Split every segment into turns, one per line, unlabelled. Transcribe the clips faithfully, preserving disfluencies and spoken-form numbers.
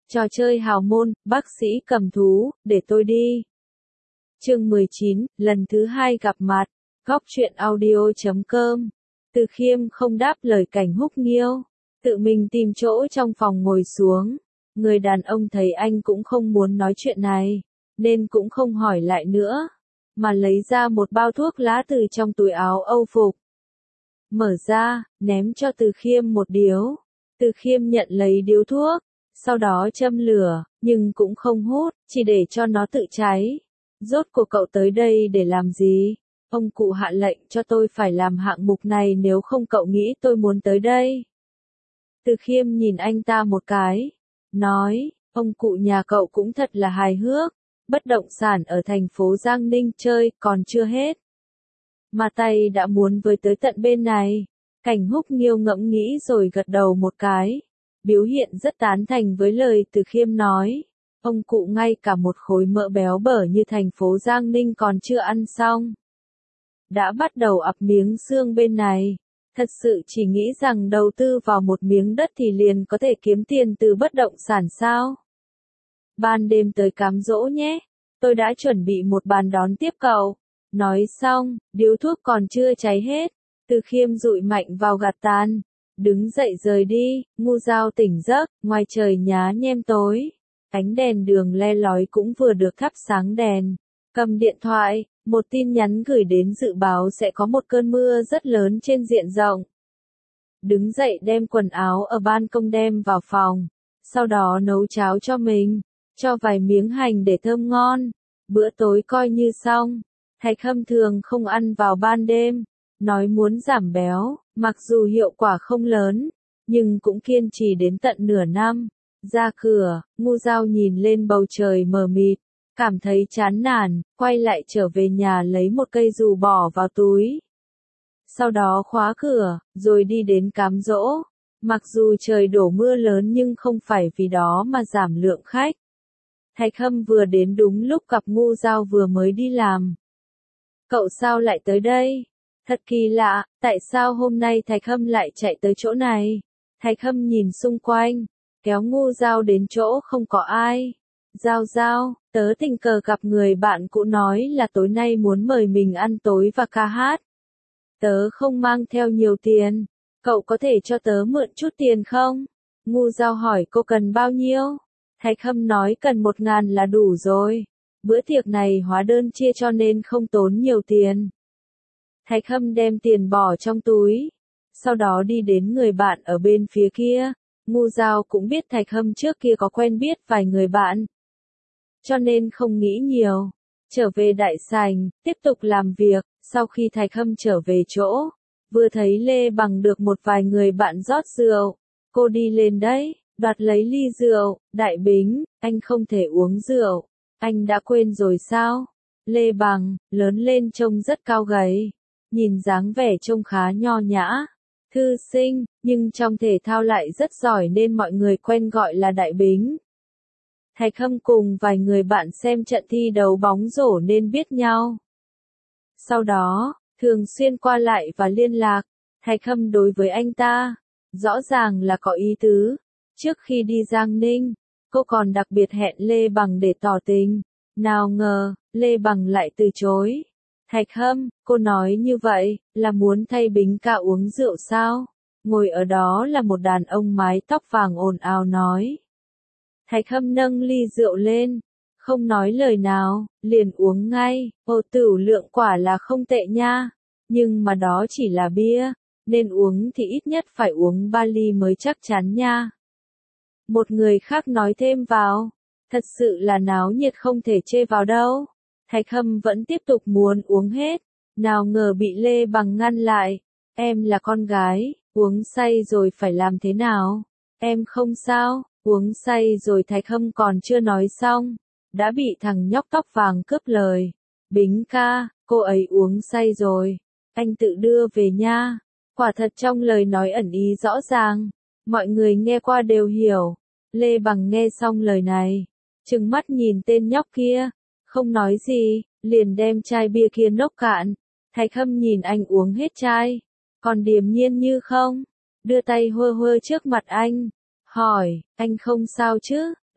Trò chơi hào môn, bác sĩ cầm thú, để tôi đi. Chương mười chín, lần thứ hai gặp mặt. Góc truyện audio chấm com. Từ Khiêm không đáp lời Cảnh Húc Nghiêu, tự mình tìm chỗ trong phòng ngồi xuống. Người đàn ông thấy anh cũng không muốn nói chuyện này, nên cũng không hỏi lại nữa, mà lấy ra một bao thuốc lá từ trong túi áo âu phục. Mở ra, ném cho Từ Khiêm một điếu. Từ Khiêm nhận lấy điếu thuốc, sau đó châm lửa, nhưng cũng không hút, chỉ để cho nó tự cháy. Rốt cuộc cậu tới đây để làm gì? Ông cụ hạ lệnh cho tôi phải làm hạng mục này, nếu không cậu nghĩ tôi muốn tới đây. Từ Khiêm nhìn anh ta một cái, nói, ông cụ nhà cậu cũng thật là hài hước, bất động sản ở thành phố Giang Ninh chơi còn chưa hết, mà tay đã muốn với tới tận bên này. Cảnh Húc Nghiêu ngẫm nghĩ rồi gật đầu một cái, biểu hiện rất tán thành với lời Từ Khiêm nói. Ông cụ ngay cả một khối mỡ béo bở như thành phố Giang Ninh còn chưa ăn xong, đã bắt đầu ập miếng xương bên này. Thật sự chỉ nghĩ rằng đầu tư vào một miếng đất thì liền có thể kiếm tiền từ bất động sản sao? Ban đêm tới cám dỗ nhé, tôi đã chuẩn bị một bàn đón tiếp cậu. Nói xong, điếu thuốc còn chưa cháy hết, Từ Khiêm dụi mạnh vào gạt tàn, đứng dậy rời đi. Ngu Dao tỉnh giấc, ngoài trời nhá nhem tối, ánh đèn đường le lói cũng vừa được thắp sáng đèn. Cầm điện thoại, một tin nhắn gửi đến dự báo sẽ có một cơn mưa rất lớn trên diện rộng. Đứng dậy đem quần áo ở ban công đem vào phòng, sau đó nấu cháo cho mình, cho vài miếng hành để thơm ngon. Bữa tối coi như xong. Thạch Hâm thường không ăn vào ban đêm, nói muốn giảm béo, mặc dù hiệu quả không lớn, nhưng cũng kiên trì đến tận nửa năm. Ra cửa, Ngu Dao nhìn lên bầu trời mờ mịt, cảm thấy chán nản, quay lại trở về nhà lấy một cây dù bỏ vào túi. Sau đó khóa cửa, rồi đi đến cám dỗ. Mặc dù trời đổ mưa lớn nhưng không phải vì đó mà giảm lượng khách. Thạch Hâm vừa đến đúng lúc gặp Ngu Dao vừa mới đi làm. Cậu sao lại tới đây? Thật kỳ lạ, tại sao hôm nay Thạch Hâm lại chạy tới chỗ này? Thạch Hâm nhìn xung quanh, kéo Ngu Dao đến chỗ không có ai. Dao Dao, tớ tình cờ gặp người bạn cũ nói là tối nay muốn mời mình ăn tối và ca hát. Tớ không mang theo nhiều tiền, cậu có thể cho tớ mượn chút tiền không? Ngu Dao hỏi cô cần bao nhiêu? Thạch Hâm nói cần một ngàn là đủ rồi. Bữa tiệc này hóa đơn chia cho nên không tốn nhiều tiền. Thạch Hâm đem tiền bỏ trong túi, sau đó đi đến người bạn ở bên phía kia. Ngu Dao cũng biết Thạch Hâm trước kia có quen biết vài người bạn, cho nên không nghĩ nhiều. Trở về đại sảnh, tiếp tục làm việc. Sau khi Thạch Hâm trở về chỗ, vừa thấy Lê Bằng được một vài người bạn rót rượu. Cô đi lên đấy, đoạt lấy ly rượu. Đại Bính, anh không thể uống rượu. Anh đã quên rồi sao? Lê Bằng, lớn lên trông rất cao gầy, nhìn dáng vẻ trông khá nho nhã, thư sinh, nhưng trong thể thao lại rất giỏi nên mọi người quen gọi là Đại Bính. Thạch Hâm cùng vài người bạn xem trận thi đấu bóng rổ nên biết nhau. Sau đó, thường xuyên qua lại và liên lạc. Thạch Hâm đối với anh ta, rõ ràng là có ý tứ. Trước khi đi Giang Ninh, cô còn đặc biệt hẹn Lê Bằng để tỏ tình. Nào ngờ, Lê Bằng lại từ chối. Thạch Hâm, cô nói như vậy, là muốn thay Bính ca uống rượu sao? Ngồi ở đó là một đàn ông mái tóc vàng ồn ào nói. Thạch Hâm nâng ly rượu lên, không nói lời nào, liền uống ngay. Ồ, tửu lượng quả là không tệ nha, nhưng mà đó chỉ là bia, nên uống thì ít nhất phải uống ba ly mới chắc chắn nha. Một người khác nói thêm vào, thật sự là náo nhiệt không thể chê vào đâu. Thạch Hâm vẫn tiếp tục muốn uống hết, nào ngờ bị Lê Bằng ngăn lại. Em là con gái, uống say rồi phải làm thế nào? Em không sao, uống say rồi. Thạch Hâm còn chưa nói xong, đã bị thằng nhóc tóc vàng cướp lời. Bính ca, cô ấy uống say rồi, anh tự đưa về nha. Quả thật trong lời nói ẩn ý rõ ràng, mọi người nghe qua đều hiểu. Lê Bằng nghe xong lời này, trừng mắt nhìn tên nhóc kia, không nói gì, liền đem chai bia kia nốc cạn. Thạch Hâm nhìn anh uống hết chai, còn điềm nhiên như không, đưa tay hơ hơ trước mặt anh, hỏi, anh không sao chứ?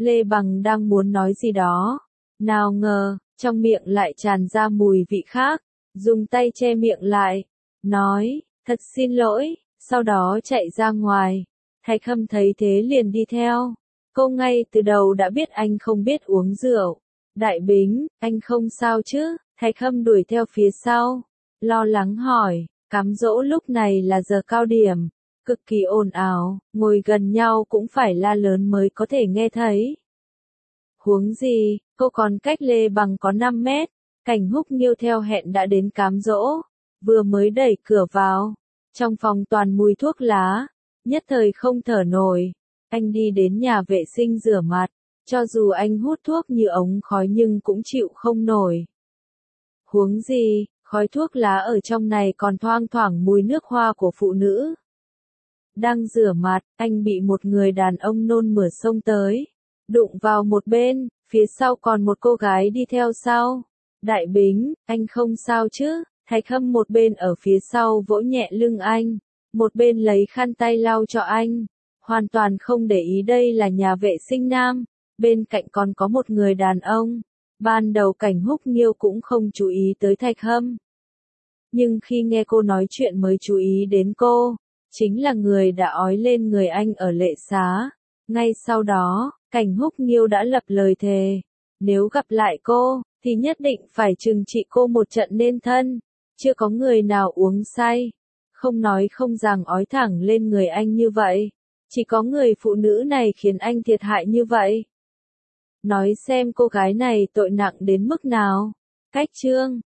Lê Bằng đang muốn nói gì đó. Nào ngờ, trong miệng lại tràn ra mùi vị khác. Dùng tay che miệng lại. Nói, thật xin lỗi, sau đó chạy ra ngoài. Thạch Hâm thấy thế liền đi theo. Cô ngay từ đầu đã biết anh không biết uống rượu. Đại Bính, anh không sao chứ? Thạch Hâm đuổi theo phía sau. Lo lắng hỏi, cám dỗ lúc này là giờ cao điểm. Cực kỳ ồn ào, ngồi gần nhau cũng phải la lớn mới có thể nghe thấy. Huống gì, cô còn cách Lê Bằng có năm mét. Cảnh Húc Nghiêu theo hẹn đã đến cám dỗ. Vừa mới đẩy cửa vào. Trong phòng toàn mùi thuốc lá. Nhất thời không thở nổi. Anh đi đến nhà vệ sinh rửa mặt. Cho dù anh hút thuốc như ống khói nhưng cũng chịu không nổi. Huống gì, khói thuốc lá ở trong này còn thoang thoảng mùi nước hoa của phụ nữ. Đang rửa mặt, anh bị một người đàn ông nôn mửa xông tới. Đụng vào một bên, phía sau còn một cô gái đi theo sau. Đại Bính, anh không sao chứ? Thạch Hâm một bên ở phía sau vỗ nhẹ lưng anh. Một bên lấy khăn tay lau cho anh. Hoàn toàn không để ý đây là nhà vệ sinh nam. Bên cạnh còn có một người đàn ông. Ban đầu Cảnh Húc Nghiêu cũng không chú ý tới Thạch Hâm. Nhưng khi nghe cô nói chuyện mới chú ý đến cô. Chính là người đã ói lên người anh ở lệ xá. Ngay sau đó, Cảnh Húc Nghiêu đã lập lời thề. Nếu gặp lại cô, thì nhất định phải trừng trị cô một trận nên thân. Chưa có người nào uống say. Không nói không rằng ói thẳng lên người anh như vậy. Chỉ có người phụ nữ này khiến anh thiệt hại như vậy. Nói xem cô gái này tội nặng đến mức nào. Cách chương